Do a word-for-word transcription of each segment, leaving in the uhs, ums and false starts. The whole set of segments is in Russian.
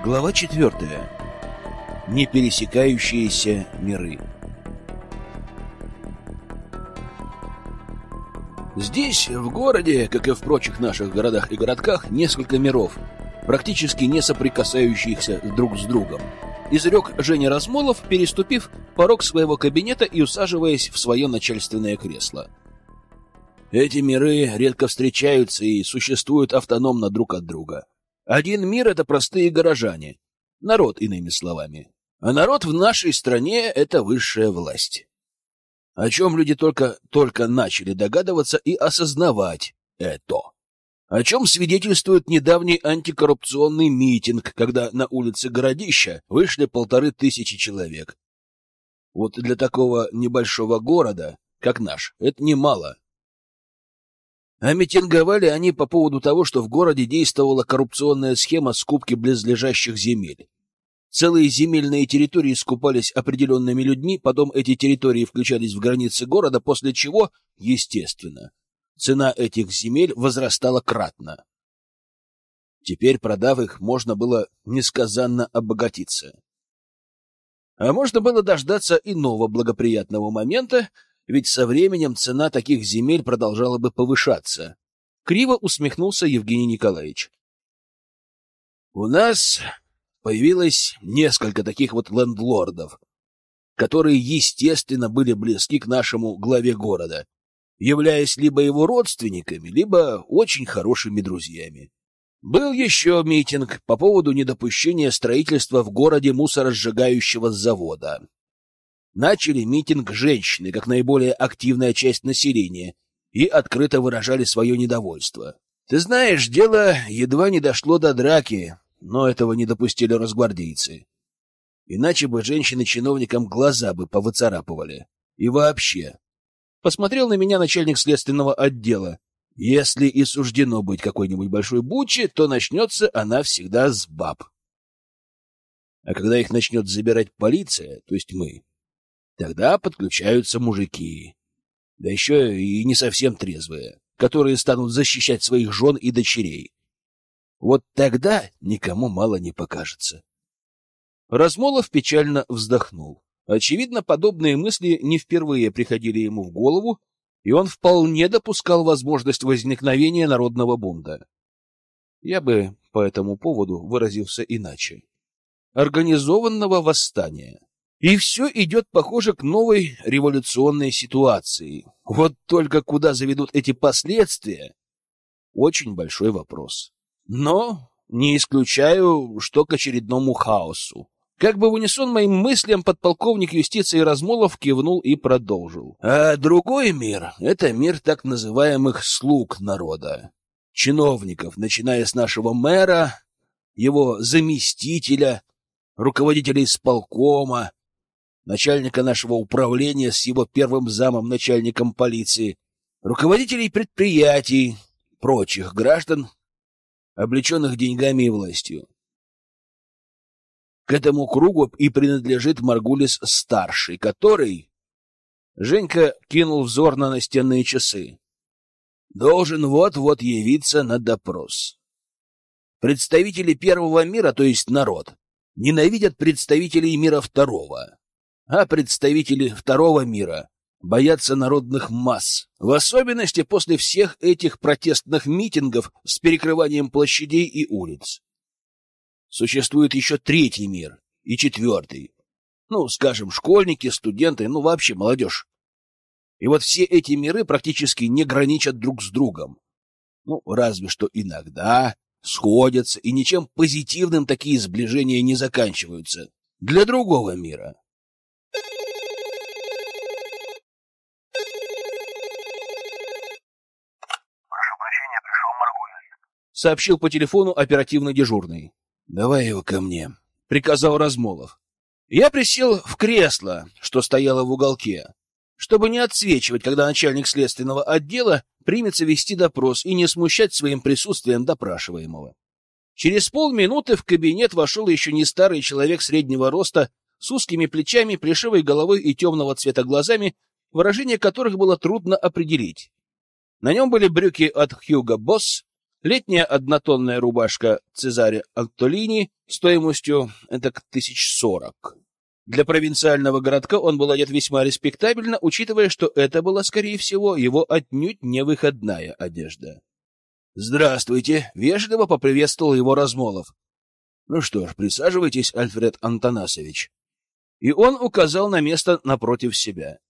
Глава четвертая. Непересекающиеся миры. Здесь, в городе, как и в прочих наших городах и городках, несколько миров, практически не соприкасающихся друг с другом, изрек Женя Размолов, переступив порог своего кабинета и усаживаясь в свое начальственное кресло. Эти миры редко встречаются и существуют автономно друг от друга. Один мир — это простые горожане, народ, иными словами. А народ в нашей стране — это высшая власть. О чем люди только, только начали догадываться и осознавать это. О чем свидетельствует недавний антикоррупционный митинг, когда на улице городища вышли полторы тысячи человек. Вот для такого небольшого города, как наш, это немало. А митинговали они по поводу того, что в городе действовала коррупционная схема скупки близлежащих земель. Целые земельные территории скупались определенными людьми, потом эти территории включались в границы города, после чего, естественно, цена этих земель возрастала кратно. Теперь, продав их, можно было несказанно обогатиться. А можно было дождаться иного благоприятного момента, ведь со временем цена таких земель продолжала бы повышаться. Криво усмехнулся Евгений Николаевич. У нас появилось несколько таких вот лендлордов, которые, естественно, были близки к нашему главе города, являясь либо его родственниками, либо очень хорошими друзьями. Был еще митинг по поводу недопущения строительства в городе мусоросжигающего завода. Начали митинг женщины, как наиболее активная часть населения, и открыто выражали свое недовольство. Ты знаешь, дело едва не дошло до драки, но этого не допустили росгвардейцы. Иначе бы женщины чиновникам глаза бы повыцарапывали. И вообще. Посмотрел на меня начальник следственного отдела. Если и суждено быть какой-нибудь большой буче, то начнется она всегда с баб. А когда их начнет забирать полиция, то есть мы, тогда подключаются мужики, да еще и не совсем трезвые, которые станут защищать своих жен и дочерей. Вот тогда никому мало не покажется. Размолов печально вздохнул. Очевидно, подобные мысли не впервые приходили ему в голову, и он вполне допускал возможность возникновения народного бунта. Я бы по этому поводу выразился иначе. Организованного восстания. И все идет, похоже, к новой революционной ситуации. Вот только куда заведут эти последствия? Очень большой вопрос. Но не исключаю, что к очередному хаосу. Как бы в унисон моим мыслям подполковник юстиции Размолов кивнул и продолжил. А другой мир — это мир так называемых слуг народа. Чиновников, начиная с нашего мэра, его заместителя, руководителя исполкома, начальника нашего управления с его первым замом, начальником полиции, руководителей предприятий, прочих граждан, облеченных деньгами и властью. К этому кругу и принадлежит Маргулис-старший, который... Женька кинул взор на настенные часы. Должен вот-вот явиться на допрос. Представители первого мира, то есть народ, ненавидят представителей мира второго. А представители второго мира боятся народных масс, в особенности после всех этих протестных митингов с перекрыванием площадей и улиц. Существует еще третий мир и четвертый. Ну, скажем, школьники, студенты, ну, вообще молодежь. И вот все эти миры практически не граничат друг с другом. Ну, разве что иногда сходятся, и ничем позитивным такие сближения не заканчиваются. Для другого мира. Прошу прощения, пришел Маргулис. Сообщил по телефону оперативно дежурный. «Давай его ко мне», — приказал Размолов. Я присел в кресло, что стояло в уголке, чтобы не отсвечивать, когда начальник следственного отдела примется вести допрос и не смущать своим присутствием допрашиваемого. Через полминуты в кабинет вошел еще не старый человек среднего роста, с узкими плечами, плешивой головой и темного цвета глазами, выражение которых было трудно определить. На нем были брюки от Hugo Boss, летняя однотонная рубашка Цезаря Антолини стоимостью это тысяч сорок. Для провинциального городка он был одет весьма респектабельно, учитывая, что это была, скорее всего, его отнюдь не выходная одежда. «Здравствуйте!» — вежливо поприветствовал его Размолов. «Ну что ж, присаживайтесь, Альфред Антонасович». И он указал на место напротив себя.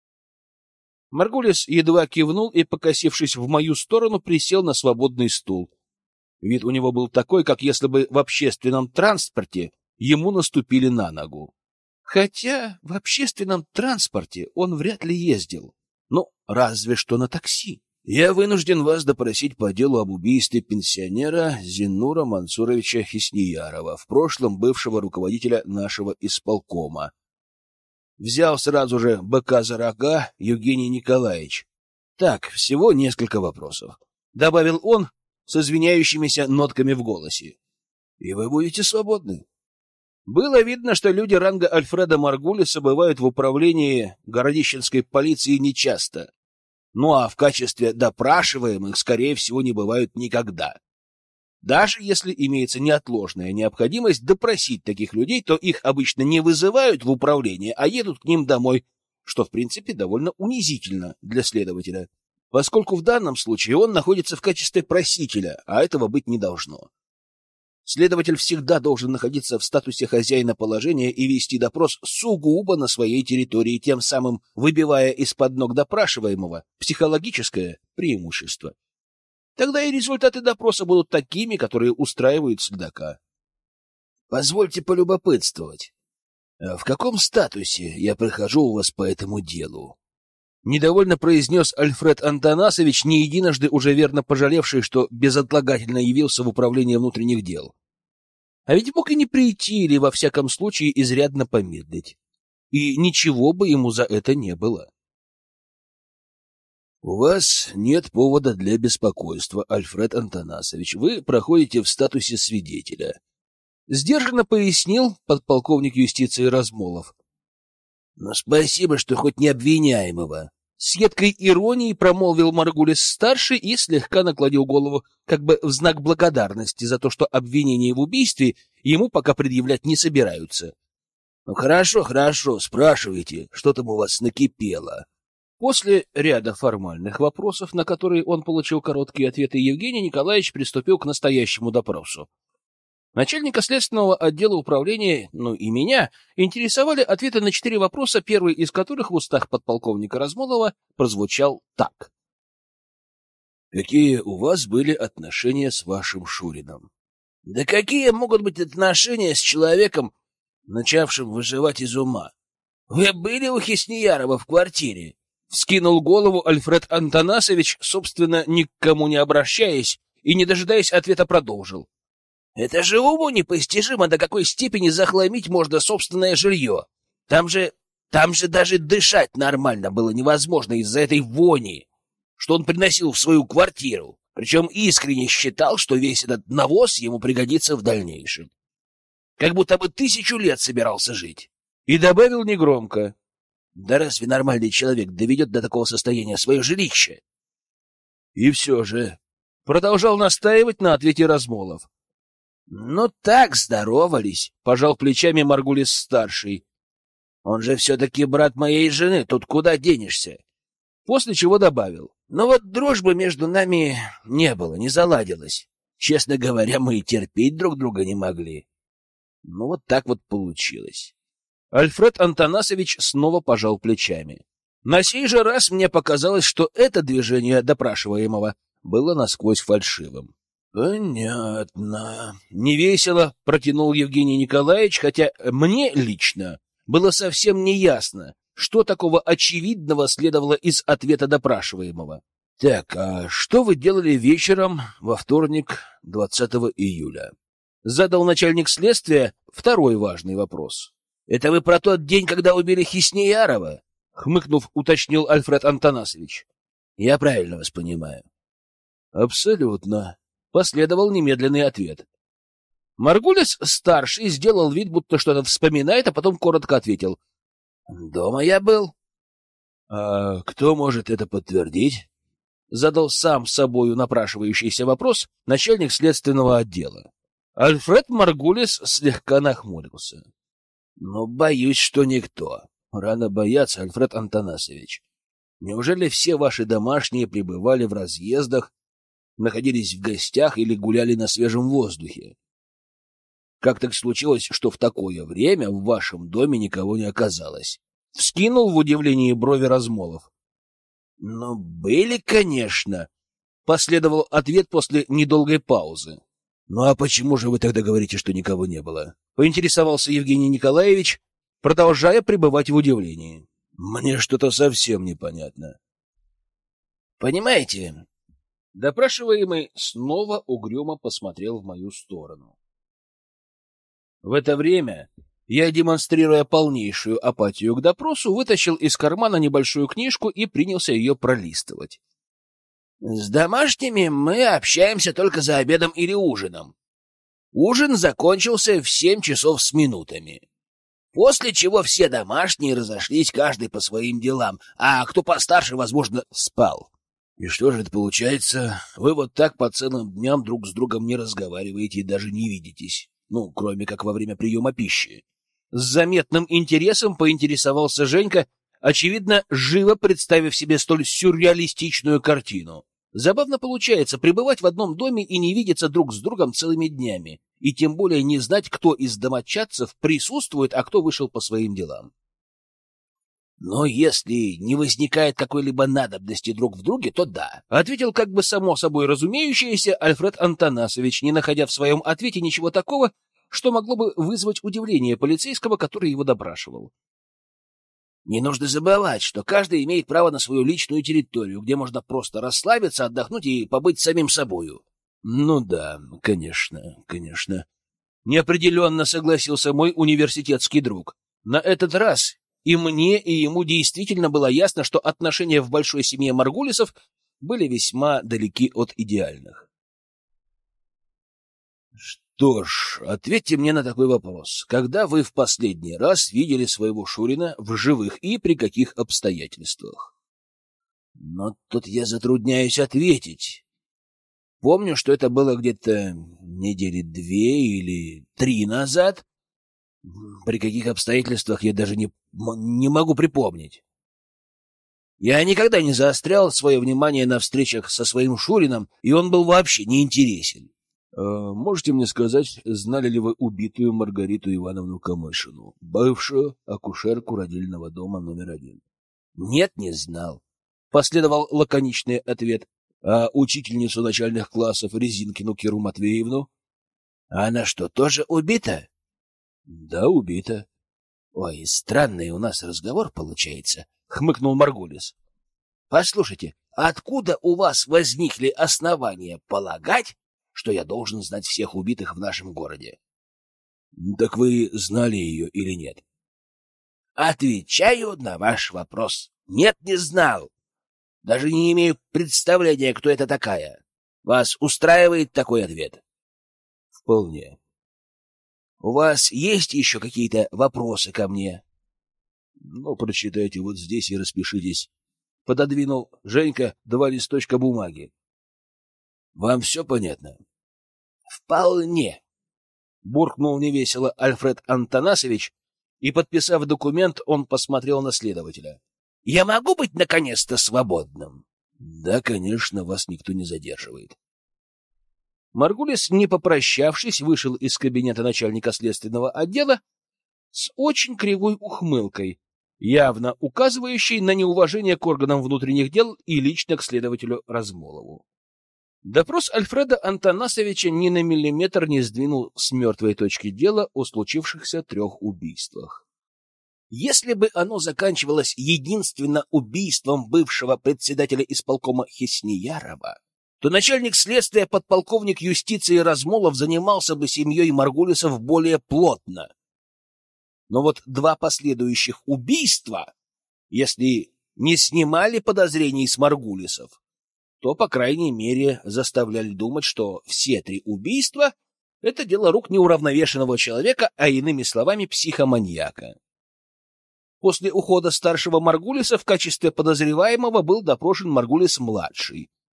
Маргулис едва кивнул и, покосившись в мою сторону, присел на свободный стул. Вид у него был такой, как если бы в общественном транспорте ему наступили на ногу. Хотя в общественном транспорте он вряд ли ездил. Ну, разве что на такси. «Я вынужден вас допросить по делу об убийстве пенсионера Зиннура Мансуровича Хисниярова, в прошлом бывшего руководителя нашего исполкома». Взял сразу же быка за рога Евгений Николаевич. «Так, всего несколько вопросов», — добавил он с извиняющимися нотками в голосе. «И вы будете свободны». Было видно, что люди ранга Альфреда Маргулиса бывают в управлении городищенской полиции нечасто. Ну а в качестве допрашиваемых, скорее всего, не бывают никогда. Даже если имеется неотложная необходимость допросить таких людей, то их обычно не вызывают в управление, а едут к ним домой, что, в принципе, довольно унизительно для следователя, поскольку в данном случае он находится в качестве просителя, а этого быть не должно. Следователь всегда должен находиться в статусе хозяина положения и вести допрос сугубо на своей территории, тем самым выбивая из-под ног допрашиваемого психологическое преимущество. Тогда и результаты допроса будут такими, которые устраивают следака. Позвольте полюбопытствовать. В каком статусе я прохожу у вас по этому делу? Недовольно произнес Альфред Антонасович, не единожды уже верно пожалевший, что безотлагательно явился в управление внутренних дел. А ведь мог и не прийти, или, во всяком случае, изрядно помедлить. И ничего бы ему за это не было. — У вас нет повода для беспокойства, Альфред Антонасович. Вы проходите в статусе свидетеля. Сдержанно пояснил подполковник юстиции Размолов. — Но спасибо, что хоть не обвиняемого. С едкой иронией промолвил Маргулис-старший и слегка наклонил голову, как бы в знак благодарности за то, что обвинение в убийстве ему пока предъявлять не собираются. — Ну хорошо, хорошо, спрашивайте, что там у вас накипело. После ряда формальных вопросов, на которые он получил короткие ответы, Евгений Николаевич приступил к настоящему допросу. Начальника следственного отдела управления, ну и меня, интересовали ответы на четыре вопроса, первый из которых в устах подполковника Размолова прозвучал так. «Какие у вас были отношения с вашим Шуриным?» «Да какие могут быть отношения с человеком, начавшим выживать из ума? Вы были у Хисниярова в квартире?» Вскинул голову Альфред Антонасович, собственно, ни к кому не обращаясь, и, не дожидаясь ответа, продолжил. Это же уму непостижимо, до какой степени захламить можно собственное жилье. Там же, там же даже дышать нормально было невозможно из-за этой вони, что он приносил в свою квартиру, причем искренне считал, что весь этот навоз ему пригодится в дальнейшем. Как будто бы тысячу лет собирался жить. И добавил негромко. Да разве нормальный человек доведет до такого состояния свое жилище? И все же продолжал настаивать на ответе Размолов. «Ну так здоровались», — пожал плечами Маргулис-старший. «Он же все-таки брат моей жены, тут куда денешься?» После чего добавил. «Но вот дружбы между нами не было, не заладилось. Честно говоря, мы и терпеть друг друга не могли. Ну вот так вот получилось». Альфред Антонасович снова пожал плечами. На сей же раз мне показалось, что это движение допрашиваемого было насквозь фальшивым. «Понятно». Невесело протянул Евгений Николаевич, хотя мне лично было совсем неясно, что такого очевидного следовало из ответа допрашиваемого. «Так, а что вы делали вечером во вторник, двадцатого июля?» Задал начальник следствия второй важный вопрос. «Это вы про тот день, когда убили Хисниярова?» Хмыкнув, уточнил Альфред Антонасович. «Я правильно вас понимаю?» «Абсолютно», — последовал немедленный ответ. Маргулис-старший сделал вид, будто что-то вспоминает, а потом коротко ответил. «Дома я был». «А кто может это подтвердить?» Задал сам собою напрашивающийся вопрос начальник следственного отдела. Альфред Маргулис слегка нахмурился. Но боюсь, что никто. Рано бояться, Альфред Антонасович. Неужели все ваши домашние пребывали в разъездах, находились в гостях или гуляли на свежем воздухе? Как так случилось, что в такое время в вашем доме никого не оказалось? Вскинул в удивлении брови Размолов. Ну, были, конечно, последовал ответ после недолгой паузы. Ну а почему же вы тогда говорите, что никого не было? Поинтересовался Евгений Николаевич, продолжая пребывать в удивлении. Мне что-то совсем непонятно. Понимаете? Допрашиваемый снова угрюмо посмотрел в мою сторону. В это время я, демонстрируя полнейшую апатию к допросу, вытащил из кармана небольшую книжку и принялся ее пролистывать. С домашними мы общаемся только за обедом или ужином. Ужин закончился в семь часов с минутами. После чего все домашние разошлись, каждый по своим делам, а кто постарше, возможно, спал. И что же это получается? Вы вот так по целым дням друг с другом не разговариваете и даже не видитесь. Ну, кроме как во время приема пищи. С заметным интересом поинтересовался Женька, очевидно, живо представив себе столь сюрреалистичную картину. Забавно получается пребывать в одном доме и не видеться друг с другом целыми днями, и тем более не знать, кто из домочадцев присутствует, а кто вышел по своим делам. Но если не возникает какой-либо надобности друг в друге, то да, — ответил как бы само собой разумеющееся Альфред Антонасович, не находя в своем ответе ничего такого, что могло бы вызвать удивление полицейского, который его допрашивал. Не нужно забывать, что каждый имеет право на свою личную территорию, где можно просто расслабиться, отдохнуть и побыть самим собою. Ну да, конечно, конечно. Неопределенно согласился мой университетский друг. На этот раз и мне, и ему действительно было ясно, что отношения в большой семье Маргулисов были весьма далеки от идеальных. Что ж, ответьте мне на такой вопрос. Когда вы в последний раз видели своего Шурина в живых и при каких обстоятельствах? Но тут я затрудняюсь ответить. Помню, что это было где-то недели две или три назад. При каких обстоятельствах я даже не, не могу припомнить. Я никогда не заострял свое внимание на встречах со своим Шурином, и он был вообще неинтересен. Можете мне сказать, знали ли вы убитую Маргариту Ивановну Камышину, бывшую акушерку родильного дома номер один? Нет, не знал. Последовал лаконичный ответ. А учительницу начальных классов Резинкину Киру Матвеевну? А она что, тоже убита? Да, убита. Ой, странный у нас разговор получается, хмыкнул Маргулис. Послушайте, откуда у вас возникли основания полагать, что я должен знать всех убитых в нашем городе? Так вы знали ее или нет? Отвечаю на ваш вопрос. Нет, не знал. Даже не имею представления, кто это такая. Вас устраивает такой ответ? Вполне. У вас есть еще какие-то вопросы ко мне? Ну, прочитайте вот здесь и распишитесь. Пододвинул Женька два листочка бумаги. Вам все понятно? Вполне. Буркнул невесело Альфред Антонасович, и, подписав документ, он посмотрел на следователя. Я могу быть наконец-то свободным? Да, конечно, вас никто не задерживает. Маргулис, не попрощавшись, вышел из кабинета начальника следственного отдела с очень кривой ухмылкой, явно указывающей на неуважение к органам внутренних дел и лично к следователю Размолову. Допрос Альфреда Антонасовича ни на миллиметр не сдвинул с мертвой точки дела о случившихся трех убийствах. Если бы оно заканчивалось единственно убийством бывшего председателя исполкома Хесниярова, то начальник следствия подполковник юстиции Размолов занимался бы семьей Маргулисов более плотно. Но вот два последующих убийства, если не снимали подозрений с Маргулисов, то, по крайней мере, заставляли думать, что все три убийства — это дело рук неуравновешенного человека, а иными словами, психоманьяка. После ухода старшего Маргулиса в качестве подозреваемого был допрошен Маргулис-младший,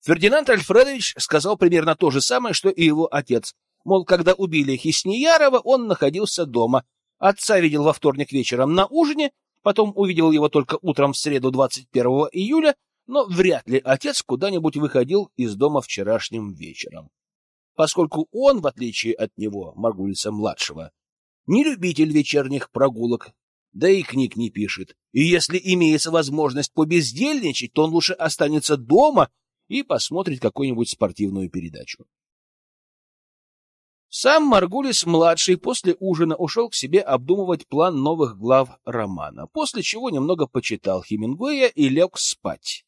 Фердинанд Альфредович сказал примерно то же самое, что и его отец. Мол, когда убили Хисниярова, он находился дома. Отца видел во вторник вечером на ужине, потом увидел его только утром в среду двадцать первого июля, но вряд ли отец куда-нибудь выходил из дома вчерашним вечером, поскольку он, в отличие от него, Маргулиса-младшего, не любитель вечерних прогулок, да и книг не пишет. И если имеется возможность побездельничать, то он лучше останется дома и посмотрит какую-нибудь спортивную передачу. Сам Маргулис-младший после ужина ушел к себе обдумывать план новых глав романа, после чего немного почитал Хемингуэя и лег спать.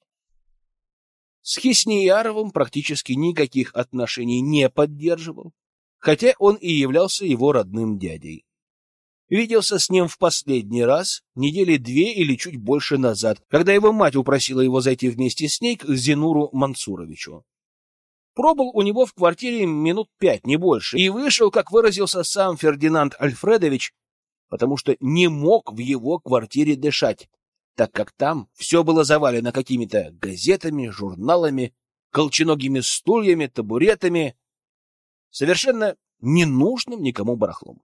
С Хиснияровым практически никаких отношений не поддерживал, хотя он и являлся его родным дядей. Виделся с ним в последний раз недели две или чуть больше назад, когда его мать упросила его зайти вместе с ней к Зенуру Мансуровичу. Пробыл у него в квартире минут пять, не больше, и вышел, как выразился сам Фердинанд Альфредович, потому что не мог в его квартире дышать, так как там все было завалено какими-то газетами, журналами, колченогими стульями, табуретами, совершенно ненужным никому барахлом.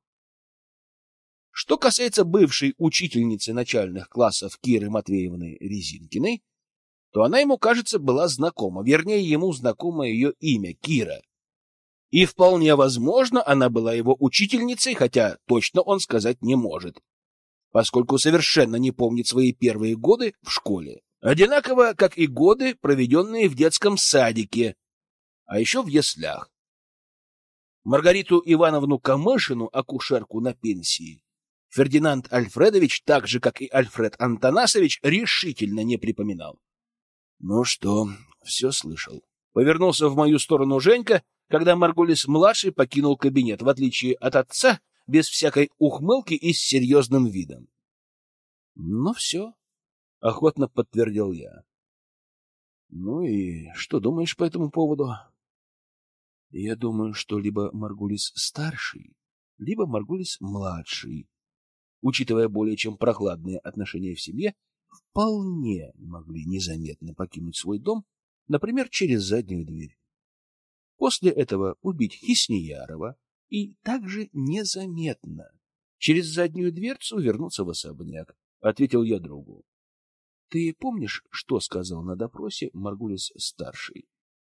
Что касается бывшей учительницы начальных классов Киры Матвеевны Резинкиной, то она ему, кажется, была знакома, вернее, ему знакомо ее имя — Кира. И вполне возможно, она была его учительницей, хотя точно он сказать не может, поскольку совершенно не помнит свои первые годы в школе, одинаково, как и годы, проведенные в детском садике, а еще в яслях. Маргариту Ивановну Камышину, акушерку на пенсии, Фердинанд Альфредович, так же, как и Альфред Антонасович, решительно не припоминал. Ну что, все слышал. Повернулся в мою сторону Женька, когда Маргулис-младший покинул кабинет, в отличие от отца, без всякой ухмылки и с серьезным видом. Ну все, охотно подтвердил я. Ну и что думаешь по этому поводу? Я думаю, что либо Маргулис-старший, либо Маргулис-младший, учитывая более чем прохладные отношения в семье, вполне могли незаметно покинуть свой дом, например, через заднюю дверь. После этого убить Хисниярова и также незаметно через заднюю дверцу вернуться в особняк, — ответил я другу. Ты помнишь, что сказал на допросе Маргулис-старший?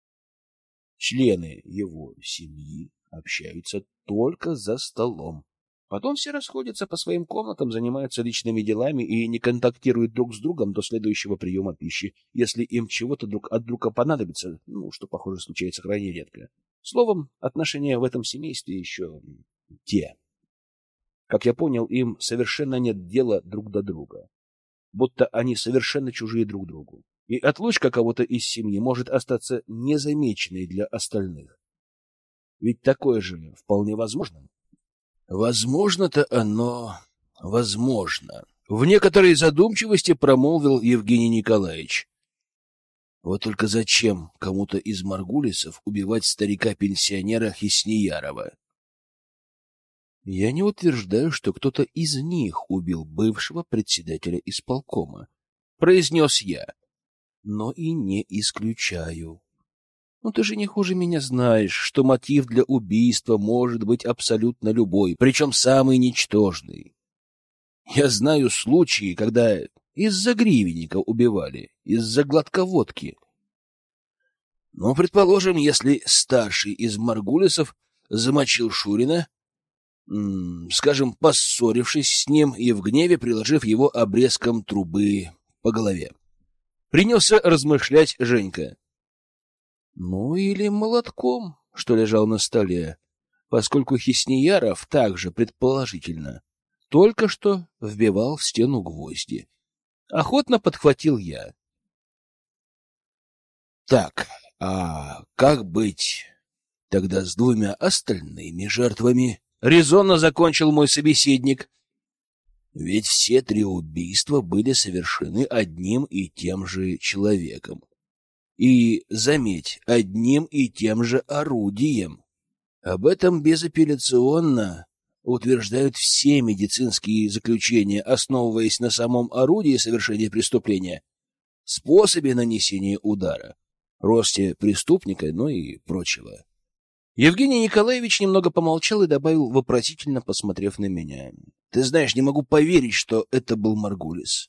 Члены его семьи общаются только за столом. Потом все расходятся по своим комнатам, занимаются личными делами и не контактируют друг с другом до следующего приема пищи, если им чего-то друг от друга понадобится, ну, что, похоже, случается крайне редко. Словом, отношения в этом семействе еще те. Как я понял, им совершенно нет дела друг до друга, будто они совершенно чужие друг другу. И отлучка кого-то из семьи может остаться незамеченной для остальных. Ведь такое же вполне возможно. Возможно-то оно возможно. В некоторой задумчивости промолвил Евгений Николаевич. Вот только зачем кому-то из Маргулисов убивать старика-пенсионера Хисниярова? Я не утверждаю, что кто-то из них убил бывшего председателя исполкома, произнес я, но и не исключаю. Ну, ты же не хуже меня знаешь, что мотив для убийства может быть абсолютно любой, причем самый ничтожный. Я знаю случаи, когда из-за гривенника убивали, из-за глотка водки. Но, предположим, если старший из Маргулисов замочил Шурина, м- скажем, поссорившись с ним и в гневе приложив его обрезком трубы по голове. Принялся размышлять Женька. Ну, или молотком, что лежал на столе, поскольку Хиснияров также, предположительно, только что вбивал в стену гвозди. Охотно подхватил я. Так, а как быть тогда с двумя остальными жертвами? Резонно закончил мой собеседник. Ведь все три убийства были совершены одним и тем же человеком. И, заметь, одним и тем же орудием. Об этом безапелляционно утверждают все медицинские заключения, основываясь на самом орудии совершения преступления, способе нанесения удара, росте преступника, ну и прочего. Евгений Николаевич немного помолчал и добавил, вопросительно посмотрев на меня: «Ты знаешь, не могу поверить, что это был Маргулис».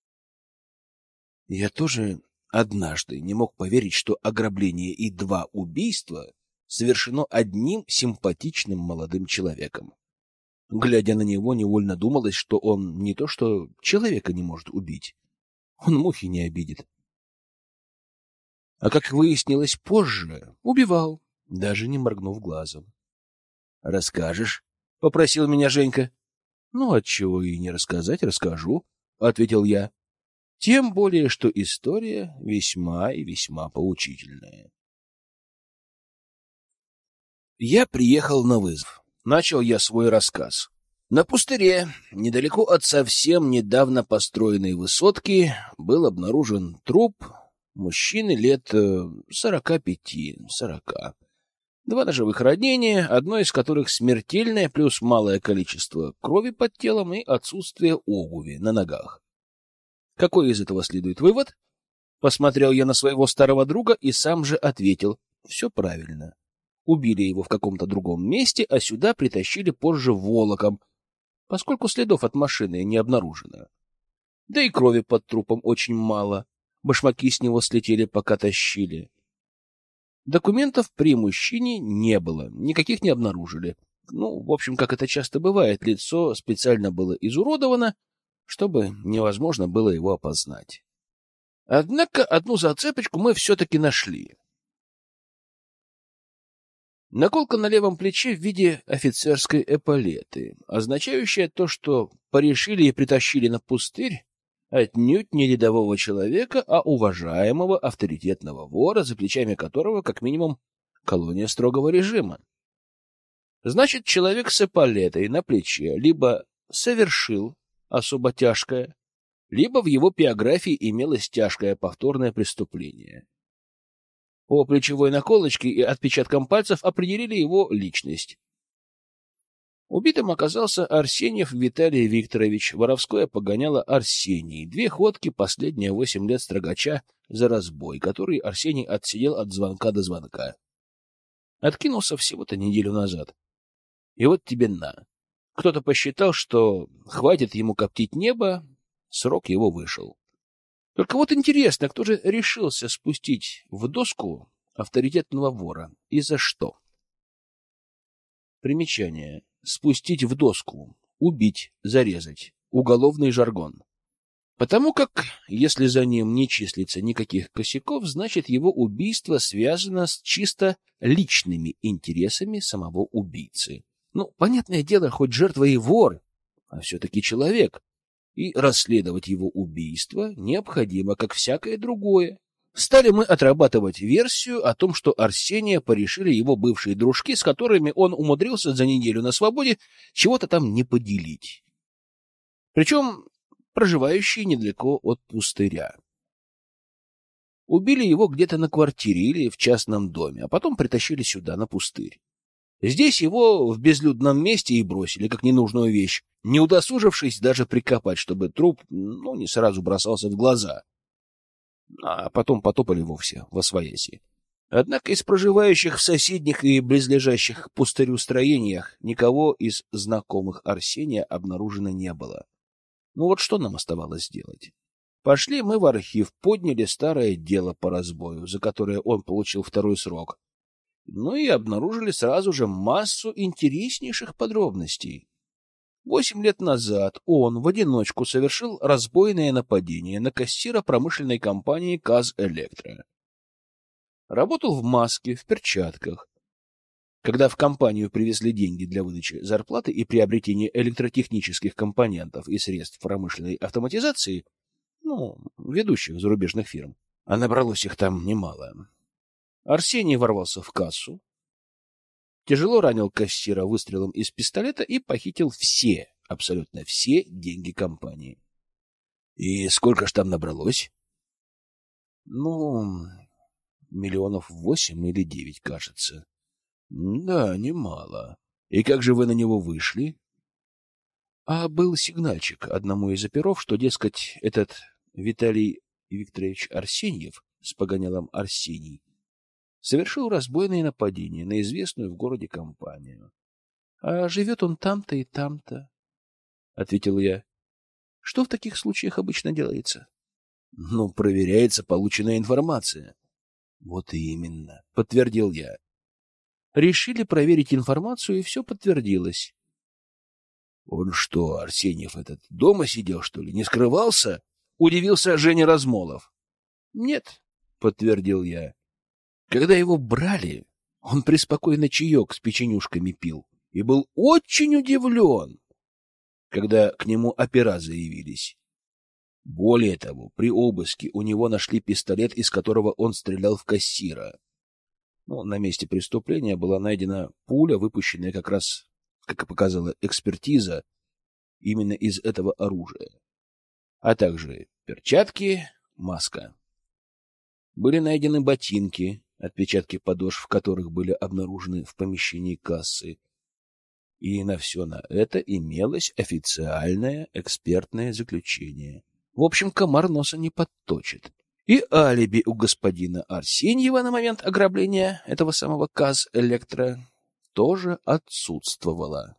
Я тоже однажды не мог поверить, что ограбление и два убийства совершено одним симпатичным молодым человеком. Глядя на него, невольно думалось, что он не то что человека не может убить, он мухи не обидит. А как выяснилось позже, убивал, даже не моргнув глазом. — Расскажешь? — попросил меня Женька. — Ну, отчего и не рассказать, расскажу, — ответил я. Тем более, что история весьма и весьма поучительная. Я приехал на вызов. Начал я свой рассказ. На пустыре, недалеко от совсем недавно построенной высотки, был обнаружен труп мужчины лет сорока пяти сорока. Два ножевых ранения, одно из которых смертельное, плюс малое количество крови под телом и отсутствие обуви на ногах. Какой из этого следует вывод? Посмотрел я на своего старого друга и сам же ответил: все правильно. Убили его в каком-то другом месте, а сюда притащили позже волоком, поскольку следов от машины не обнаружено. Да и крови под трупом очень мало. Башмаки с него слетели, пока тащили. Документов при мужчине не было, никаких не обнаружили. Ну, в общем, как это часто бывает, лицо специально было изуродовано, чтобы невозможно было его опознать. Однако одну зацепочку мы все-таки нашли. Наколка на левом плече в виде офицерской эполеты, означающая то, что порешили и притащили на пустырь отнюдь не рядового человека, а уважаемого авторитетного вора, за плечами которого, как минимум, колония строгого режима. Значит, человек с эполетой на плече либо совершил особо тяжкое, либо в его биографии имелось тяжкое повторное преступление. По плечевой наколочке и отпечаткам пальцев определили его личность. Убитым оказался Арсеньев Виталий Викторович, воровское погоняло Арсений, две ходки, последние восемь лет строгача за разбой, который Арсений отсидел от звонка до звонка. Откинулся всего-то неделю назад. И вот тебе на. Кто-то посчитал, что хватит ему коптить небо, срок его вышел. Только вот интересно, кто же решился спустить в доску авторитетного вора и за что? Примечание. Спустить в доску. Убить, зарезать. Уголовный жаргон. Потому как, если за ним не числится никаких косяков, значит, его убийство связано с чисто личными интересами самого убийцы. Ну, понятное дело, хоть жертва и вор, а все-таки человек. И расследовать его убийство необходимо, как всякое другое. Стали мы отрабатывать версию о том, что Арсения порешили его бывшие дружки, с которыми он умудрился за неделю на свободе чего-то там не поделить. Причем проживающие недалеко от пустыря. Убили его где-то на квартире или в частном доме, а потом притащили сюда, на пустырь. Здесь его в безлюдном месте и бросили, как ненужную вещь, не удосужившись даже прикопать, чтобы труп, ну, не сразу бросался в глаза. А потом потопали вовсе восвояси. Однако из проживающих в соседних и близлежащих к пустырю строениях никого из знакомых Арсения обнаружено не было. Ну вот что нам оставалось сделать? Пошли мы в архив, подняли старое дело по разбою, за которое он получил второй срок. Ну и обнаружили сразу же массу интереснейших подробностей. Восемь лет назад он в одиночку совершил разбойное нападение на кассира промышленной компании «КазЭлектро». Работал в маске, в перчатках. Когда в компанию привезли деньги для выдачи зарплаты и приобретения электротехнических компонентов и средств промышленной автоматизации, ну, ведущих зарубежных фирм, а набралось их там немало, Арсений ворвался в кассу, тяжело ранил кассира выстрелом из пистолета и похитил все, абсолютно все деньги компании. И сколько ж там набралось? Ну, миллионов восемь или девять, кажется. Да, немало. И как же вы на него вышли? А был сигнальчик одному из оперов, что, дескать, этот Виталий Викторович Арсеньев с погонялом Арсений совершил разбойное нападение на известную в городе компанию. А живет он там-то и там-то, — ответил я. — Что в таких случаях обычно делается? — Ну, проверяется полученная информация. — Вот именно, — подтвердил я. Решили проверить информацию, и все подтвердилось. — Он что, Арсеньев этот, дома сидел, что ли, не скрывался? — удивился Женя Размолов. — Нет, — подтвердил я. Когда его брали, он преспокойно чаек с печенюшками пил и был очень удивлен, когда к нему опера заявились. Более того, при обыске у него нашли пистолет, из которого он стрелял в кассира. Ну, на месте преступления была найдена пуля, выпущенная как раз, как и показала экспертиза, именно из этого оружия, а также перчатки, маска. Были найдены ботинки, отпечатки подошв которых были обнаружены в помещении кассы. И на все на это имелось официальное экспертное заключение. В общем, комар носа не подточит. И алиби у господина Арсеньева на момент ограбления этого самого КАЗ-Электро тоже отсутствовало.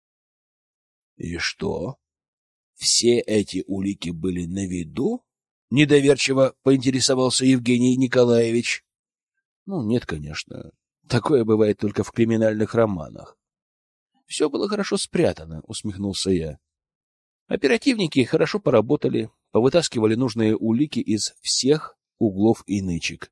— И что? Все эти улики были на виду? — недоверчиво поинтересовался Евгений Николаевич. — Ну, нет, конечно. Такое бывает только в криминальных романах. — Все было хорошо спрятано, — усмехнулся я. Оперативники хорошо поработали, повытаскивали нужные улики из всех углов и нычек.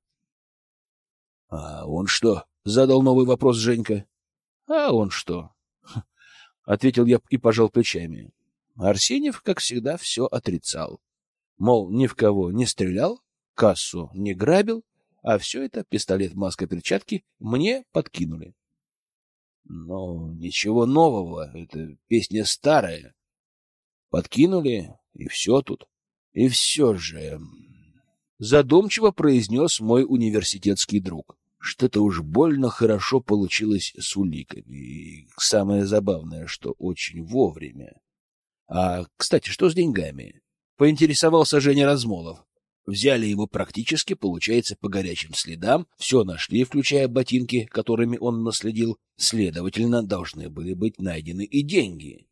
— А он что? — задал новый вопрос Женька. — А он что? — ответил я и пожал плечами. Арсеньев, как всегда, все отрицал. Мол, ни в кого не стрелял, кассу не грабил, а все это, пистолет, маска, перчатки, мне подкинули. Но ничего нового, это песня старая. Подкинули, и все тут. И все же... Задумчиво произнес мой университетский друг. Что-то уж больно хорошо получилось с уликами. И самое забавное, что очень вовремя. А, кстати, что с деньгами? Поинтересовался Женя Размолов. Взяли его практически, получается, по горячим следам, все нашли, включая ботинки, которыми он наследил, следовательно, должны были быть найдены и деньги.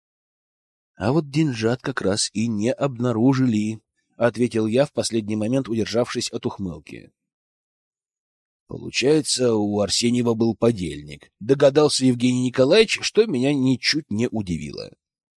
— А вот деньжат как раз и не обнаружили, — ответил я, в последний момент удержавшись от ухмылки. Получается, у Арсеньева был подельник. Догадался Евгений Николаевич, что меня ничуть не удивило.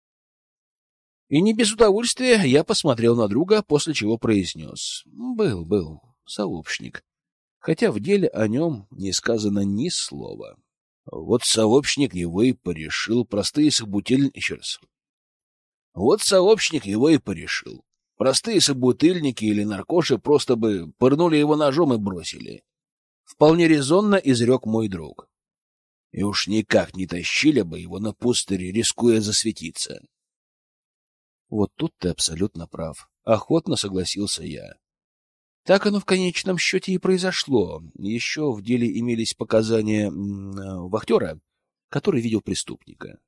И не без удовольствия я посмотрел на друга, после чего произнес. Был, был, сообщник. Хотя в деле о нем не сказано ни слова. Вот сообщник его и порешил. Простые собутыльники... Еще раз. Вот сообщник его и порешил. Простые собутыльники или наркоши просто бы пырнули его ножом и бросили. Вполне резонно изрек мой друг. И уж никак не тащили бы его на пустыре, рискуя засветиться. Вот тут ты абсолютно прав. Охотно согласился я. Так оно в конечном счете и произошло. Еще в деле имелись показания вахтера, который видел преступника.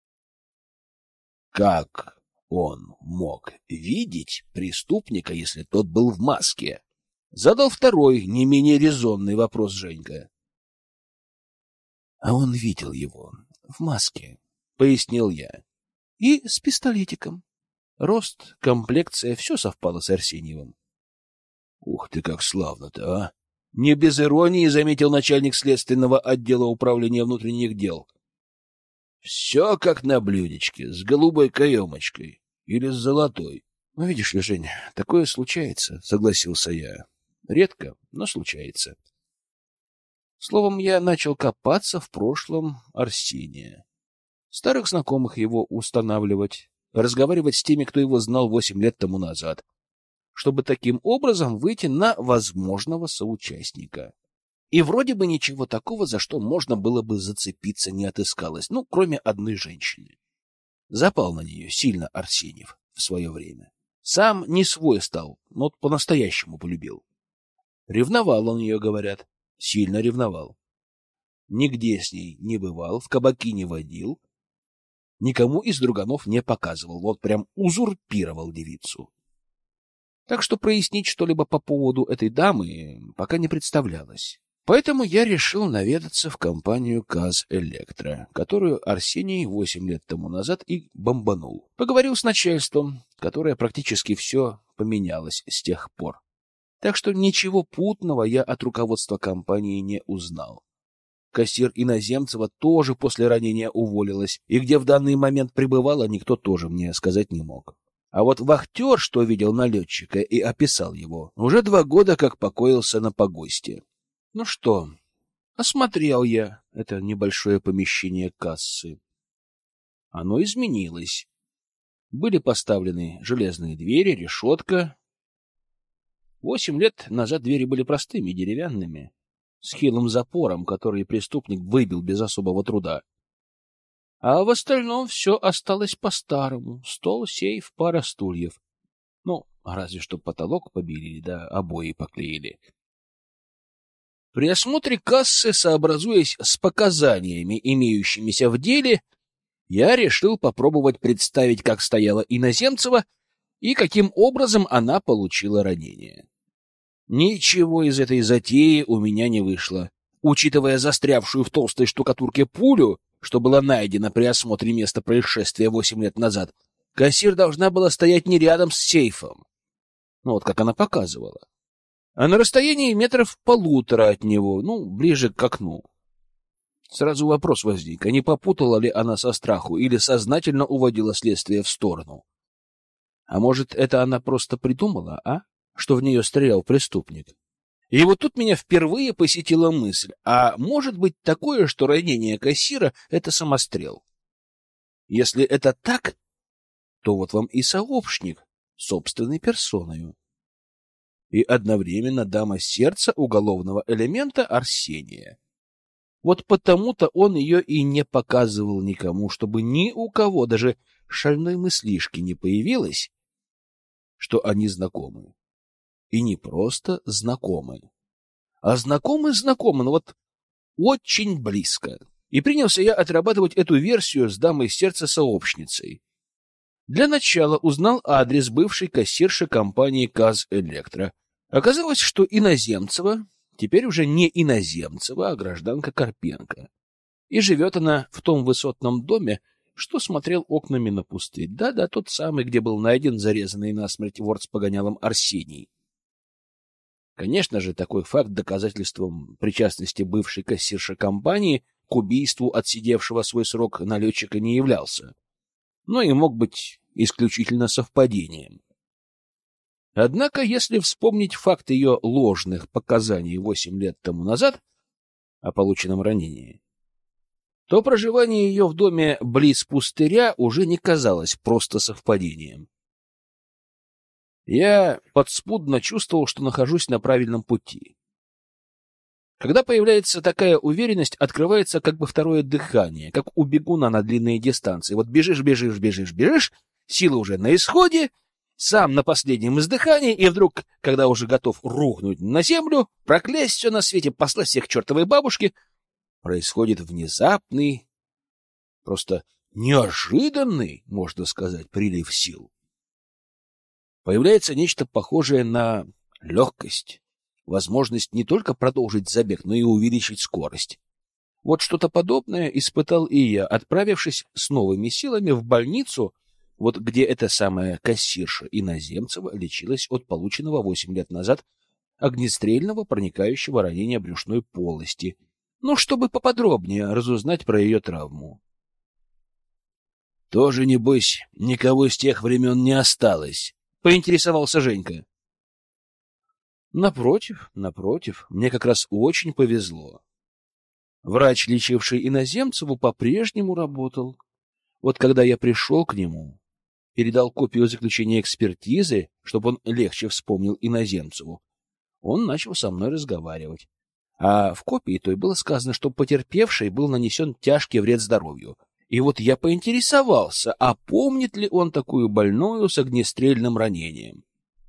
Как он мог видеть преступника, если тот был в маске? Задал второй, не менее резонный вопрос Женька. А он видел его в маске, пояснил я. И с пистолетиком. Рост, комплекция, все совпало с Арсеньевым. — Ух ты, как славно-то, а! Не без иронии заметил начальник следственного отдела управления внутренних дел. — Все как на блюдечке, с голубой каемочкой или с золотой. — Ну, видишь ли, Жень, такое случается, — согласился я. Редко, но случается. Словом, я начал копаться в прошлом Арсения. Старых знакомых его устанавливать, разговаривать с теми, кто его знал восемь лет тому назад, чтобы таким образом выйти на возможного соучастника. И вроде бы ничего такого, за что можно было бы зацепиться, не отыскалось, ну, кроме одной женщины. Запал на нее сильно Арсеньев в свое время. Сам не свой стал, но по-настоящему полюбил. Ревновал он ее, говорят, сильно ревновал. Нигде с ней не бывал, в кабаки не водил, никому из друганов не показывал, вот прям узурпировал девицу. Так что прояснить что-либо по поводу этой дамы пока не представлялось. Поэтому я решил наведаться в компанию «Казэлектро», которую Арсений восемь лет тому назад и бомбанул. Поговорил с начальством, которое практически все поменялось с тех пор. Так что ничего путного я от руководства компании не узнал. Кассир Иноземцева тоже после ранения уволилась, и где в данный момент пребывала, никто тоже мне сказать не мог. А вот вахтер, что видел налетчика и описал его, уже два года как покоился на погосте. Ну что, осмотрел я это небольшое помещение кассы. Оно изменилось. Были поставлены железные двери, решетка. Восемь лет назад двери были простыми, деревянными, с хилым запором, который преступник выбил без особого труда. А в остальном все осталось по-старому. Стол, сейф, пара стульев. Ну, разве что потолок побелили, да обои поклеили. При осмотре кассы, сообразуясь с показаниями, имеющимися в деле, я решил попробовать представить, как стояла Иноземцева и каким образом она получила ранение. Ничего из этой затеи у меня не вышло. Учитывая застрявшую в толстой штукатурке пулю, что была найдена при осмотре места происшествия восемь лет назад, кассир должна была стоять не рядом с сейфом, ну вот как она показывала, а на расстоянии метров полутора от него, ну, ближе к окну. Сразу вопрос возник, а не попутала ли она со страху или сознательно уводила следствие в сторону? А может, это она просто придумала, а? Что в нее стрелял преступник? И вот тут меня впервые посетила мысль, а может быть такое, что ранение кассира — это самострел? Если это так, то вот вам и сообщник собственной персоною. И одновременно дама сердца уголовного элемента Арсения. Вот потому-то он ее и не показывал никому, чтобы ни у кого даже шальной мыслишки не появилось, что они знакомы. И не просто знакомы, а знакомы-знакомы, но вот очень близко. И принялся я отрабатывать эту версию с дамой сердца сообщницей. Для начала узнал адрес бывшей кассирши компании «Казэлектро». Оказалось, что Иноземцева теперь уже не Иноземцева, а гражданка Карпенко. И живет она в том высотном доме, что смотрел окнами на пустырь. Да-да, тот самый, где был найден зарезанный насмерть вор с погонялом Арсений. Конечно же, такой факт доказательством причастности бывшей кассирши компании к убийству отсидевшего свой срок налетчика не являлся, но и мог быть исключительно совпадением. Однако, если вспомнить факт ее ложных показаний восемь лет тому назад о полученном ранении, то проживание ее в доме близ пустыря уже не казалось просто совпадением. Я подспудно чувствовал, что нахожусь на правильном пути. Когда появляется такая уверенность, открывается как бы второе дыхание, как у бегуна на длинные дистанции. Вот бежишь, бежишь, бежишь, бежишь, сила уже на исходе, сам на последнем издыхании, и вдруг, когда уже готов рухнуть на землю, проклясть все на свете, послать всех к чертовой бабушке, происходит внезапный, просто неожиданный, можно сказать, прилив сил. Появляется нечто похожее на легкость, возможность не только продолжить забег, но и увеличить скорость. Вот что-то подобное испытал и я, отправившись с новыми силами в больницу, вот где эта самая кассирша Иноземцева лечилась от полученного восемь лет назад огнестрельного проникающего ранения брюшной полости, ну, чтобы поподробнее разузнать про ее травму. — Тоже, небось, никого с тех времен не осталось? — поинтересовался Женька. Напротив, напротив, мне как раз очень повезло. Врач, лечивший Иноземцеву, по-прежнему работал. Вот когда я пришел к нему, передал копию заключения экспертизы, чтобы он легче вспомнил Иноземцеву, он начал со мной разговаривать. А в копии той было сказано, что потерпевший был нанесен тяжкий вред здоровью. И вот я поинтересовался, а помнит ли он такую больную с огнестрельным ранением.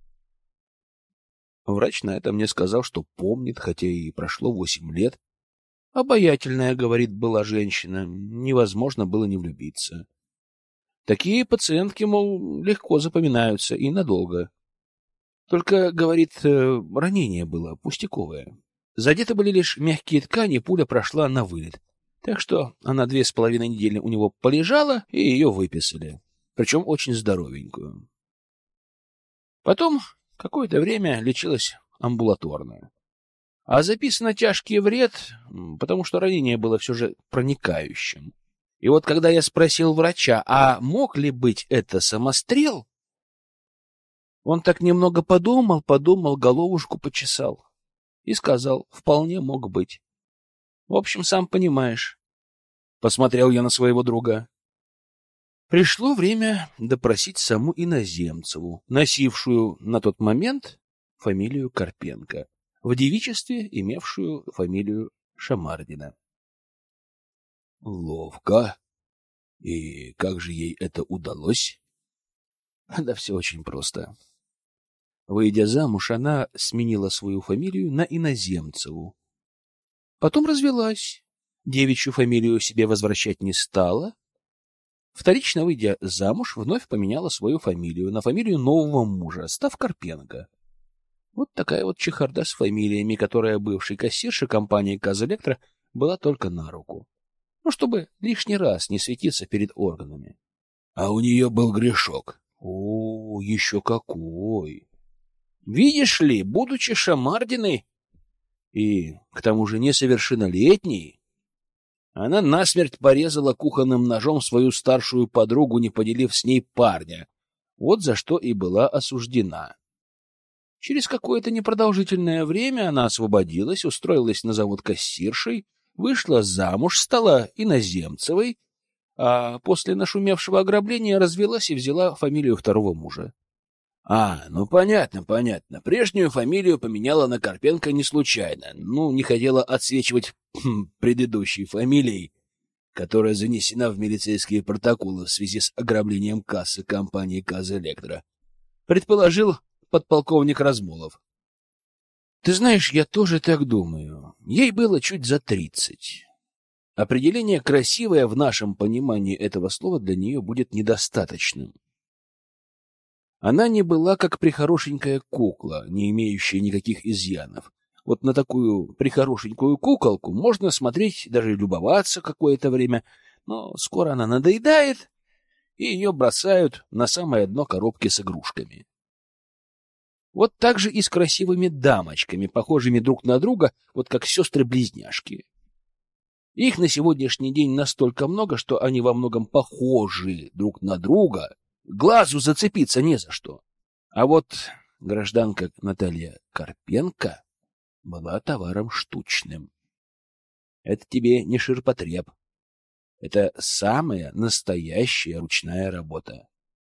Врач на это мне сказал, что помнит, хотя и прошло восемь лет. Обаятельная, говорит, была женщина, невозможно было не влюбиться. Такие пациентки, мол, легко запоминаются и надолго. Только, говорит, ранение было пустяковое. Задеты были лишь мягкие ткани, пуля прошла на вылет. Так что она две с половиной недели у него полежала, и ее выписали. Причем очень здоровенькую. Потом какое-то время лечилась амбулаторно. А записано тяжкий вред, потому что ранение было все же проникающим. И вот когда я спросил врача, а мог ли быть это самострел, он так немного подумал, подумал, головушку почесал и сказал, вполне мог быть. В общем, сам понимаешь. Посмотрел я на своего друга. Пришло время допросить саму Иноземцеву, носившую на тот момент фамилию Карпенко, в девичестве имевшую фамилию Шамардина. Ловко. И как же ей это удалось? Да все очень просто. Выйдя замуж, она сменила свою фамилию на Иноземцеву. Потом развелась. Девичью фамилию себе возвращать не стала. Вторично, выйдя замуж, вновь поменяла свою фамилию на фамилию нового мужа, став Карпенко. Вот такая вот чехарда с фамилиями, которая бывшей кассирше компании «Казэлектро» была только на руку. Ну, чтобы лишний раз не светиться перед органами. А у нее был грешок. О, еще какой! Видишь ли, будучи Шамардиной и, к тому же, несовершеннолетней, она насмерть порезала кухонным ножом свою старшую подругу, не поделив с ней парня. Вот за что и была осуждена. Через какое-то непродолжительное время она освободилась, устроилась на завод кассиршей, вышла замуж, стала Иноземцевой, а после нашумевшего ограбления развелась и взяла фамилию второго мужа. А, ну понятно, понятно. Прежнюю фамилию поменяла на Карпенко не случайно. Ну, не хотела отсвечивать хм, предыдущей фамилией, которая занесена в милицейские протоколы в связи с ограблением кассы компании «Казэлектро», предположил подполковник Размолов. Ты знаешь, я тоже так думаю. Ей было чуть за тридцать. Определение «красивое» в нашем понимании этого слова для нее будет недостаточным. Она не была как прихорошенькая кукла, не имеющая никаких изъянов. Вот на такую прихорошенькую куколку можно смотреть, даже любоваться какое-то время, но скоро она надоедает, и ее бросают на самое дно коробки с игрушками. Вот так же и с красивыми дамочками, похожими друг на друга, вот как сестры-близняшки. Их на сегодняшний день настолько много, что они во многом похожи друг на друга, глазу зацепиться не за что. А вот гражданка Наталья Карпенко была товаром штучным. Это тебе не ширпотреб. Это самая настоящая ручная работа.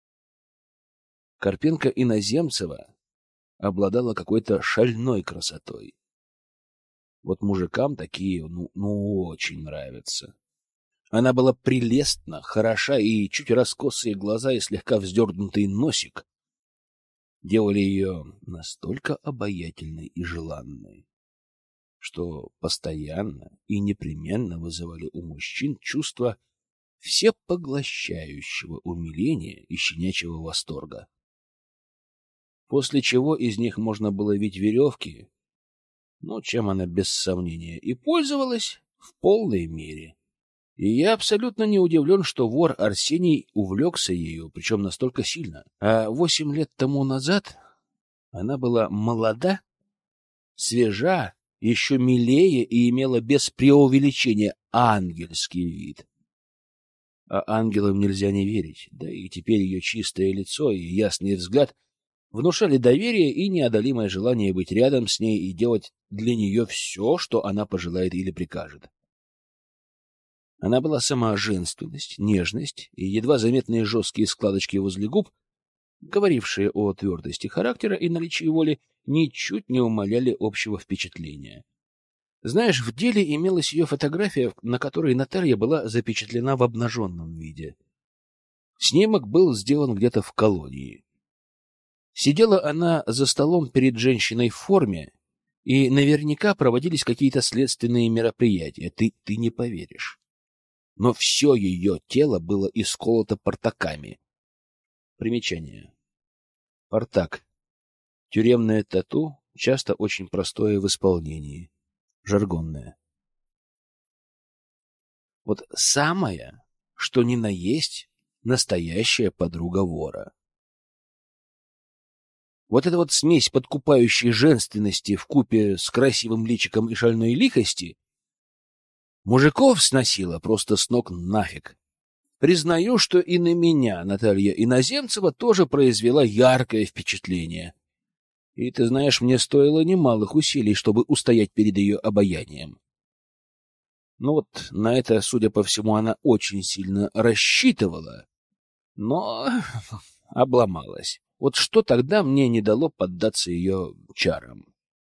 Карпенко Иноземцева обладала какой-то шальной красотой. Вот мужикам такие, ну, ну, очень нравятся. Она была прелестна, хороша, и чуть раскосые глаза и слегка вздернутый носик делали ее настолько обаятельной и желанной, что постоянно и непременно вызывали у мужчин чувство всепоглощающего умиления и щенячьего восторга. После чего из них можно было вить веревки, ну, чем она без сомнения и пользовалась в полной мере. И я абсолютно не удивлен, что вор Арсений увлекся ею, причем настолько сильно. А восемь лет тому назад она была молода, свежа, еще милее и имела без преувеличения ангельский вид. А ангелам нельзя не верить, да и теперь ее чистое лицо и ясный взгляд внушали доверие и неодолимое желание быть рядом с ней и делать для нее все, что она пожелает или прикажет. Она была сама женственность, нежность и едва заметные жесткие складочки возле губ, говорившие о твердости характера и наличии воли, ничуть не умаляли общего впечатления. Знаешь, в деле имелась ее фотография, на которой Наталья была запечатлена в обнаженном виде. Снимок был сделан где-то в колонии. Сидела она за столом перед женщиной в форме, и наверняка проводились какие-то следственные мероприятия. Ты, ты не поверишь. Но все ее тело было исколото портаками. Примечание. Портак. Тюремное тату часто очень простое в исполнении, жаргонное. Вот самое, что ни на есть, настоящая подруга вора. Вот эта вот смесь подкупающей женственности вкупе с красивым личиком и шальной лихости мужиков сносила просто с ног нафиг. Признаю, что и на меня Наталья Иноземцева тоже произвела яркое впечатление. И, ты знаешь, мне стоило немалых усилий, чтобы устоять перед ее обаянием. Ну вот на это, судя по всему, она очень сильно рассчитывала, но обломалась. Вот что тогда мне не дало поддаться ее чарам?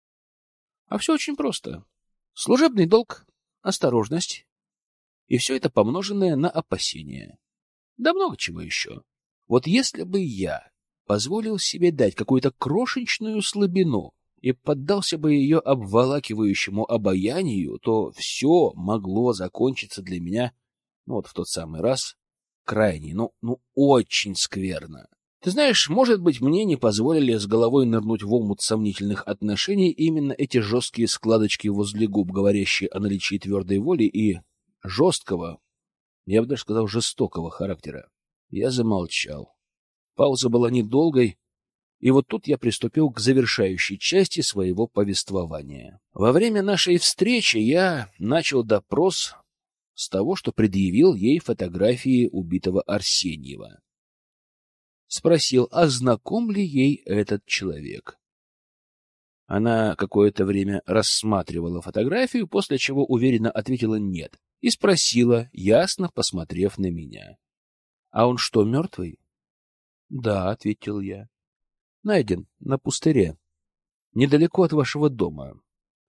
А все очень просто. Служебный долг, осторожность, и все это помноженное на опасения. Да много чего еще. Вот если бы я позволил себе дать какую-то крошечную слабину и поддался бы ее обволакивающему обаянию, то все могло закончиться для меня, ну вот в тот самый раз, крайне, ну, ну очень скверно. Ты знаешь, может быть, мне не позволили с головой нырнуть в омут сомнительных отношений именно эти жесткие складочки возле губ, говорящие о наличии твердой воли и жесткого, я бы даже сказал, жестокого характера. Я замолчал. Пауза была недолгой, и вот тут я приступил к завершающей части своего повествования. Во время нашей встречи я начал допрос с того, что предъявил ей фотографии убитого Арсеньева. Спросил, а знаком ли ей этот человек. Она какое-то время рассматривала фотографию, после чего уверенно ответила «нет» и спросила, ясно посмотрев на меня. — А он что, мертвый? — Да, — ответил я. — Найден на пустыре, недалеко от вашего дома.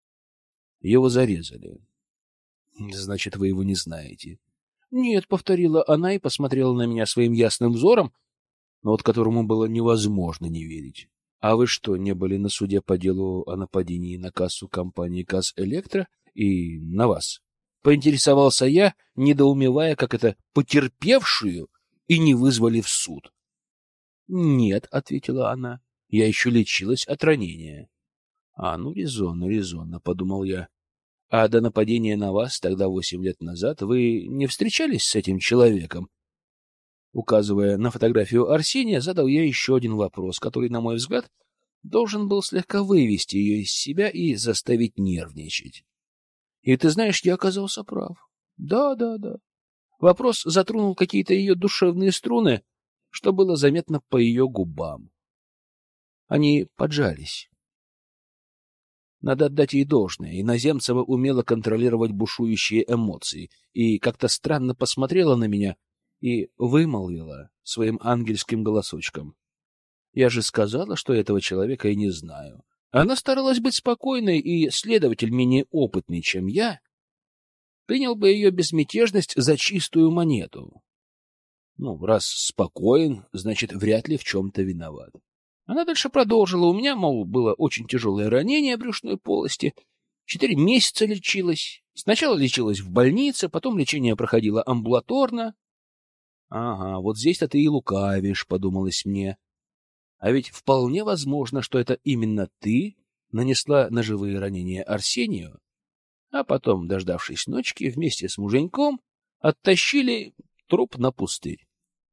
Его зарезали. — Значит, вы его не знаете. — Нет, — повторила она и посмотрела на меня своим ясным взором, но вот которому было невозможно не верить. — А вы что, не были на суде по делу о нападении на кассу компании «Казэлектро» и на вас? Поинтересовался я, недоумевая, как это потерпевшую и не вызвали в суд. — Нет, — ответила она, — я еще лечилась от ранения. — А, ну, резонно, резонно, — подумал я. — А до нападения на вас тогда восемь лет назад вы не встречались с этим человеком? Указывая на фотографию Арсения, задал я еще один вопрос, который, на мой взгляд, должен был слегка вывести ее из себя и заставить нервничать. И ты знаешь, я оказался прав. Да, да, да. Вопрос затронул какие-то ее душевные струны, что было заметно по ее губам. Они поджались. Надо отдать ей должное. Иноземцева умела контролировать бушующие эмоции и как-то странно посмотрела на меня и вымолвила своим ангельским голосочком. Я же сказала, что этого человека я не знаю. Она старалась быть спокойной, и следователь, менее опытный, чем я, принял бы ее безмятежность за чистую монету. Ну, раз спокоен, значит, вряд ли в чем-то виноват. Она дальше продолжила. У меня, мол, было очень тяжелое ранение брюшной полости. Четыре месяца лечилась. Сначала лечилась в больнице, потом лечение проходило амбулаторно. Ага, вот здесь-то ты и лукавишь, подумалось мне. А ведь вполне возможно, что это именно ты нанесла ножевые ранения Арсению, а потом, дождавшись ночки, вместе с муженьком оттащили труп на пустырь.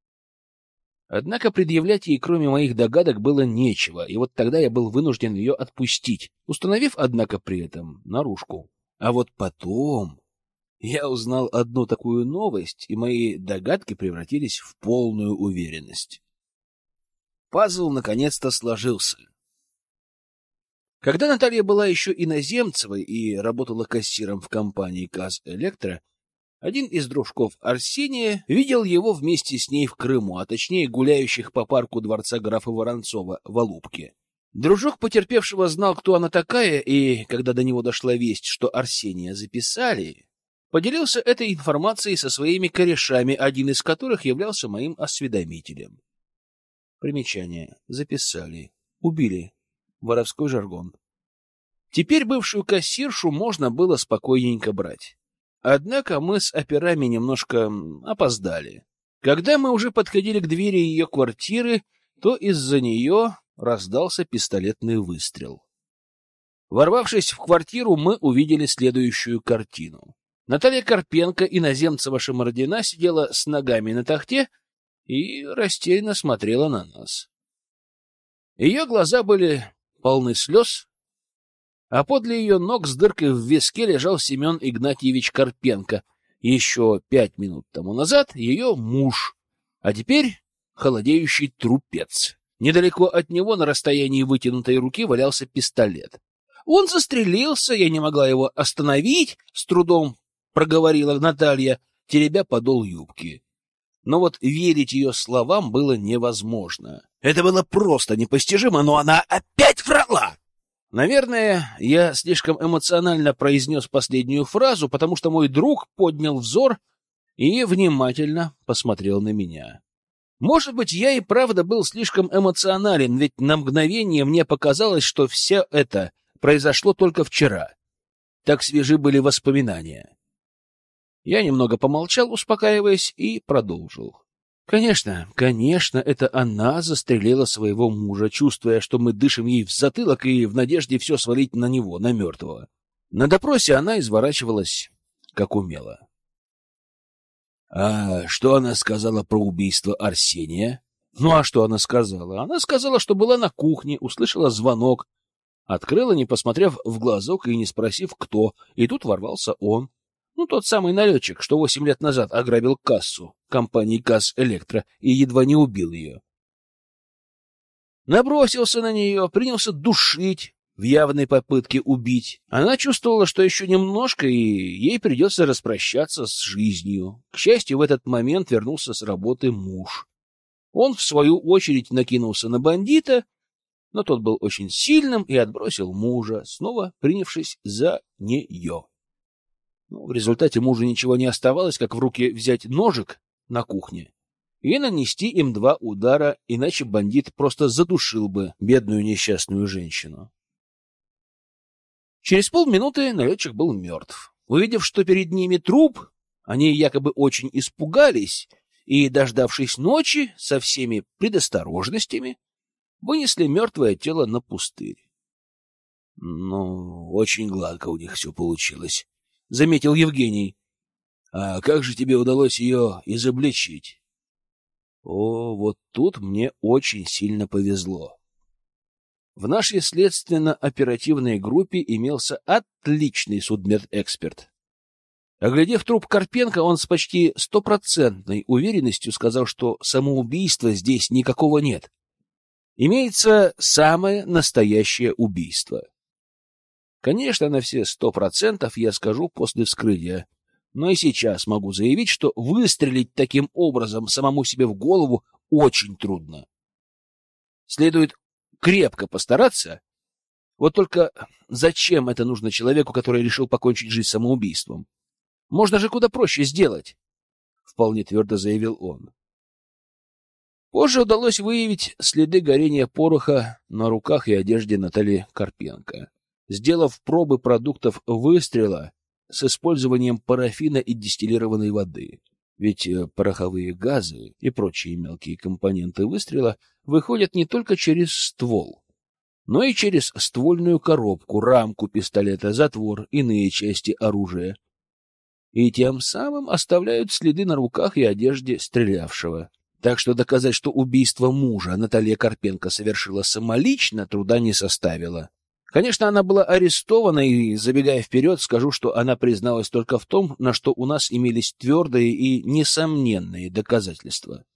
Однако предъявлять ей, кроме моих догадок, было нечего, и вот тогда я был вынужден ее отпустить, установив, однако, при этом наружку. А вот потом я узнал одну такую новость, и мои догадки превратились в полную уверенность. Пазл наконец-то сложился. Когда Наталья была еще иноземцевой и работала кассиром в компании «Казэлектро», один из дружков Арсения видел его вместе с ней в Крыму, а точнее гуляющих по парку дворца графа Воронцова в Алупке. Дружок потерпевшего знал, кто она такая, и, когда до него дошла весть, что Арсения записали, поделился этой информацией со своими корешами, один из которых являлся моим осведомителем. Примечание. Записали. Убили. Воровской жаргон. Теперь бывшую кассиршу можно было спокойненько брать. Однако мы с операми немножко опоздали. Когда мы уже подходили к двери ее квартиры, то из-за нее раздался пистолетный выстрел. Ворвавшись в квартиру, мы увидели следующую картину. Наталья Карпенко, иноземцева-шамардина, сидела с ногами на тахте и растерянно смотрела на нас. Ее глаза были полны слез, а подле ее ног с дыркой в виске лежал Семен Игнатьевич Карпенко, еще пять минут тому назад ее муж, а теперь холодеющий трупец. Недалеко от него, на расстоянии вытянутой руки, валялся пистолет. Он застрелился, я не могла его остановить, с трудом проговорила Наталья, теребя подол юбки. Но вот верить ее словам было невозможно. Это было просто непостижимо, но она опять врала. Наверное, я слишком эмоционально произнес последнюю фразу, потому что мой друг поднял взор и внимательно посмотрел на меня. Может быть, я и правда был слишком эмоционален, ведь на мгновение мне показалось, что все это произошло только вчера. Так свежи были воспоминания. Я немного помолчал, успокаиваясь, и продолжил. Конечно, конечно, это она застрелила своего мужа, чувствуя, что мы дышим ей в затылок и в надежде все свалить на него, на мертвого. На допросе она изворачивалась, как умела. — А что она сказала про убийство Арсения? — Ну, а что она сказала? Она сказала, что была на кухне, услышала звонок, открыла, не посмотрев в глазок и не спросив, кто, и тут ворвался он. Ну, тот самый налетчик, что восемь лет назад ограбил кассу компании «Казэлектро» и едва не убил ее. Набросился на нее, принялся душить в явной попытке убить. Она чувствовала, что еще немножко, и ей придется распрощаться с жизнью. К счастью, в этот момент вернулся с работы муж. Он, в свою очередь, накинулся на бандита, но тот был очень сильным и отбросил мужа, снова принявшись за нее. Ну, в результате мужу ничего не оставалось, как в руки взять ножик на кухне и нанести им два удара, иначе бандит просто задушил бы бедную несчастную женщину. Через полминуты налетчик был мертв. Увидев, что перед ними труп, они якобы очень испугались и, дождавшись ночи, со всеми предосторожностями, вынесли мертвое тело на пустырь. — Ну, очень гладко у них все получилось, — заметил Евгений. — А как же тебе удалось ее изобличить? — О, вот тут мне очень сильно повезло. В нашей следственно-оперативной группе имелся отличный судмедэксперт. Оглядев труп Карпенко, он с почти стопроцентной уверенностью сказал, что самоубийства здесь никакого нет. Имеется самое настоящее убийство. Конечно, на все сто процентов я скажу после вскрытия, но и сейчас могу заявить, что выстрелить таким образом самому себе в голову очень трудно. Следует крепко постараться. Вот только зачем это нужно человеку, который решил покончить жизнь самоубийством? Можно же куда проще сделать, — вполне твердо заявил он. Позже удалось выявить следы горения пороха на руках и одежде Натальи Карпенко. Сделав пробы продуктов выстрела с использованием парафина и дистиллированной воды. Ведь пороховые газы и прочие мелкие компоненты выстрела выходят не только через ствол, но и через ствольную коробку, рамку пистолета, затвор, иные части оружия. И тем самым оставляют следы на руках и одежде стрелявшего. Так что доказать, что убийство мужа Наталья Карпенко совершила самолично, труда не составило. Конечно, она была арестована, и, забегая вперед, скажу, что она призналась только в том, на что у нас имелись твердые и несомненные доказательства.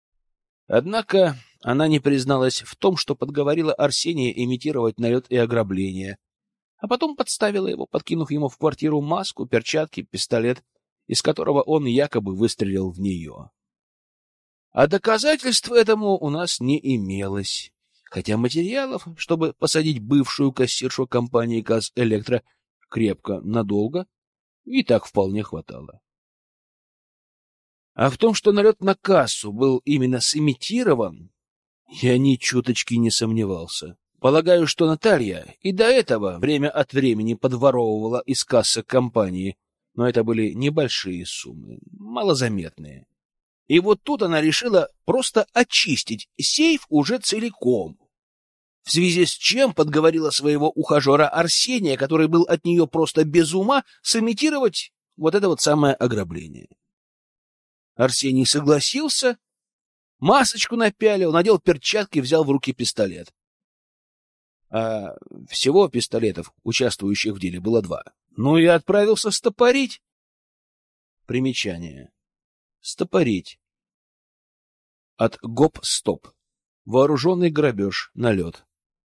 Однако она не призналась в том, что подговорила Арсения имитировать налет и ограбление, а потом подставила его, подкинув ему в квартиру маску, перчатки, пистолет, из которого он якобы выстрелил в нее. А доказательств этому у нас не имелось. Хотя материалов, чтобы посадить бывшую кассиршу компании «Казэлектро» крепко, надолго, и так вполне хватало. А в том, что налет на кассу был именно сымитирован, я ни чуточки не сомневался. Полагаю, что Наталья и до этого время от времени подворовывала из кассы компании, но это были небольшие суммы, малозаметные. И вот тут она решила просто очистить сейф уже целиком. в связи с чем подговорила своего ухажера Арсения, который был от нее просто без ума, сымитировать вот это вот самое ограбление. Арсений согласился, масочку напялил, надел перчатки и взял в руки пистолет. А всего пистолетов, участвующих в деле, было два. Ну и отправился стопорить. Примечание. Стопорить. От гоп-стоп. Вооруженный грабеж, налет.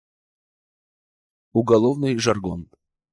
Уголовный жаргон.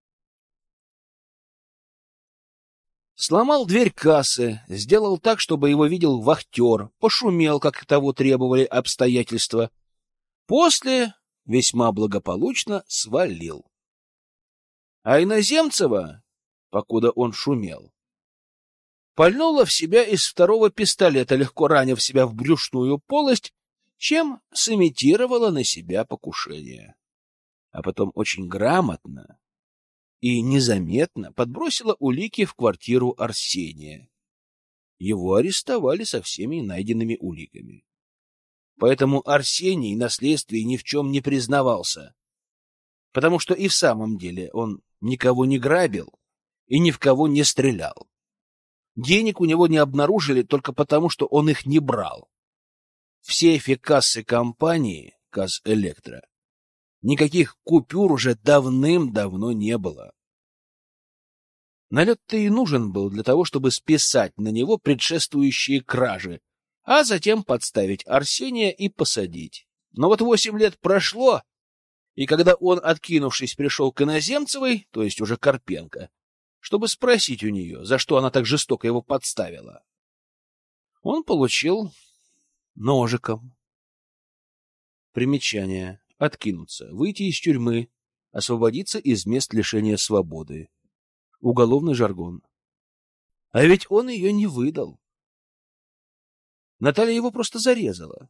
Сломал дверь кассы, сделал так, чтобы его видел вахтер, пошумел, как того требовали обстоятельства. После весьма благополучно свалил. А Иноземцева, покуда он шумел, пальнула в себя из второго пистолета, легко ранив себя в брюшную полость, чем сымитировала на себя покушение. А потом очень грамотно и незаметно подбросила улики в квартиру Арсения. Его арестовали со всеми найденными уликами. Поэтому Арсений на следствии ни в чем не признавался, потому что и в самом деле он никого не грабил и ни в кого не стрелял. Денег у него не обнаружили только потому, что он их не брал. В сейфе кассы компании «Казэлектро» никаких купюр уже давным-давно не было. Налет-то и нужен был для того, чтобы списать на него предшествующие кражи, а затем подставить Арсения и посадить. Но вот восемь лет прошло, и когда он, откинувшись, пришел к Иноземцевой, то есть уже Карпенко, чтобы спросить у нее, за что она так жестоко его подставила, он получил ножиком. Примечание. Откинуться, выйти из тюрьмы, освободиться из мест лишения свободы. Уголовный жаргон. А ведь он ее не выдал. Наталья его просто зарезала.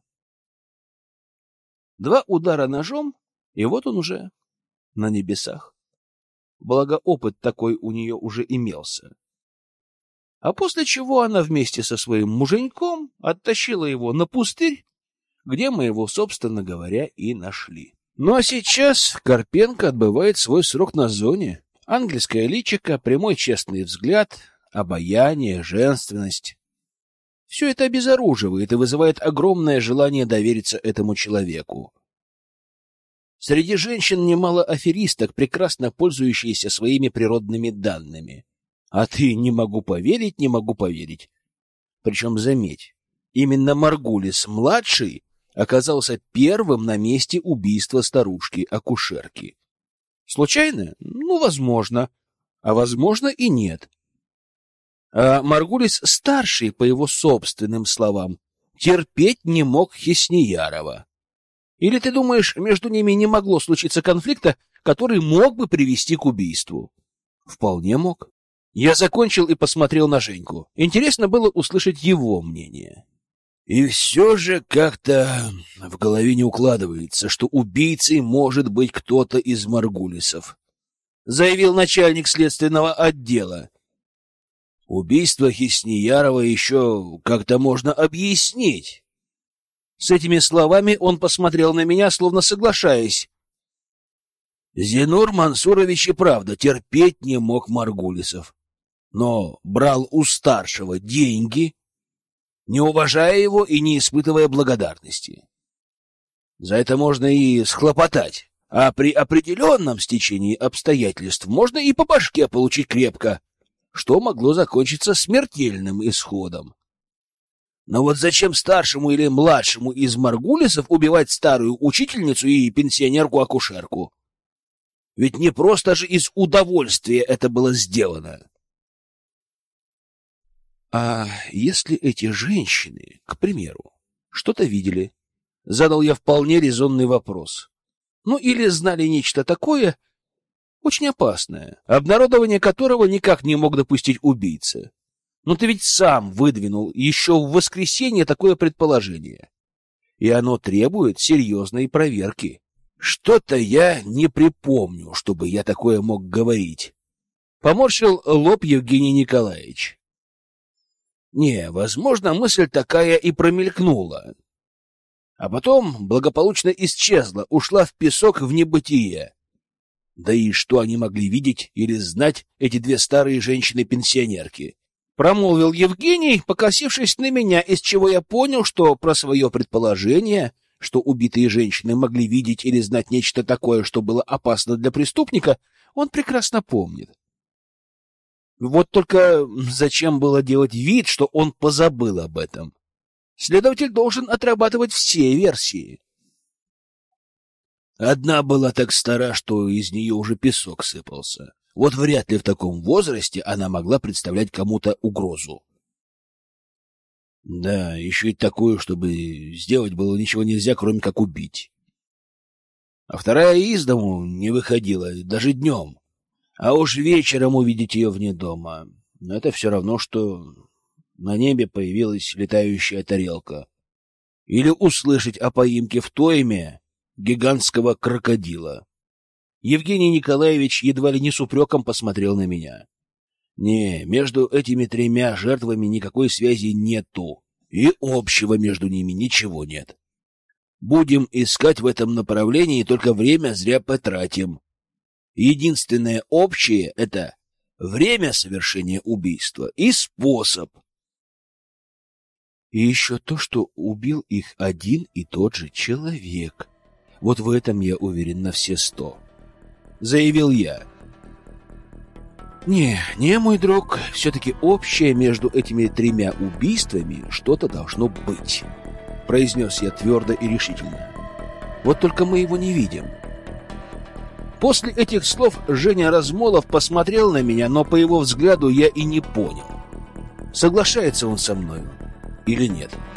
Два удара ножом, и вот он уже на небесах. Благо, опыт такой у нее уже имелся. А после чего она вместе со своим муженьком оттащила его на пустырь, где мы его, собственно говоря, и нашли. Ну а сейчас Карпенко отбывает свой срок на зоне. Ангельское личико, прямой честный взгляд, обаяние, женственность. Все это обезоруживает и вызывает огромное желание довериться этому человеку. Среди женщин немало аферисток, прекрасно пользующиеся своими природными данными. А ты не могу поверить, не могу поверить. Причем, заметь, именно Маргулис-младший оказался первым на месте убийства старушки-акушерки. Случайно? Ну, возможно. А возможно и нет. А Маргулис-старший, по его собственным словам, терпеть не мог Хисниярова. Или ты думаешь, между ними не могло случиться конфликта, который мог бы привести к убийству? Вполне мог. Я закончил и посмотрел на Женьку. Интересно было услышать его мнение. И все же как-то в голове не укладывается, что убийцей может быть кто-то из Маргулисов, заявил начальник следственного отдела. Убийство Хисниярова еще как-то можно объяснить. С этими словами он посмотрел на меня, словно соглашаясь. Зенур Мансурович и правда терпеть не мог Маргулисов, но брал у старшего деньги, не уважая его и не испытывая благодарности. За это можно и схлопотать, а при определенном стечении обстоятельств можно и по башке получить крепко, что могло закончиться смертельным исходом. Но вот зачем старшему или младшему из Маргулисов убивать старую учительницу и пенсионерку-акушерку? Ведь не просто же из удовольствия это было сделано. А если эти женщины, к примеру, что-то видели? Задал я вполне резонный вопрос. Ну или знали нечто такое, очень опасное, обнародование которого никак не мог допустить убийца. Но ты ведь сам выдвинул еще в воскресенье такое предположение. И оно требует серьезной проверки. Что-то я не припомню, чтобы я такое мог говорить. Поморщил лоб Евгений Николаевич. Не, возможно, мысль такая и промелькнула. а потом благополучно исчезла, ушла в песок, в небытие. Да и что они могли видеть или знать, эти две старые женщины-пенсионерки? Промолвил Евгений, покосившись на меня, из чего я понял, что про свое предположение, что убитые женщины могли видеть или знать нечто такое, что было опасно для преступника, он прекрасно помнит. Вот только зачем было делать вид, что он позабыл об этом? Следователь должен отрабатывать все версии. Одна была так стара, что из нее уже песок сыпался. Вот вряд ли в таком возрасте она могла представлять кому-то угрозу. Да, еще и такое, чтобы сделать было ничего нельзя, кроме как убить. А вторая из дому не выходила, даже днем. А уж вечером увидеть ее вне дома — это все равно, что на небе появилась летающая тарелка. Или услышать о поимке в Тойме гигантского крокодила. Евгений Николаевич едва ли не с упреком посмотрел на меня. Не, между этими тремя жертвами никакой связи нету, и общего между ними ничего нет. Будем искать в этом направлении, только время зря потратим. Единственное общее — это время совершения убийства и способ. И еще то, что убил их один и тот же человек. Вот в этом я уверен на все сто. Заявил я. Не, не, мой друг, все-таки общее между этими тремя убийствами что-то должно быть, произнес я твердо и решительно. Вот только мы его не видим. После этих слов Женя Размолов посмотрел на меня, но по его взгляду я и не понял, соглашается он со мной или нет.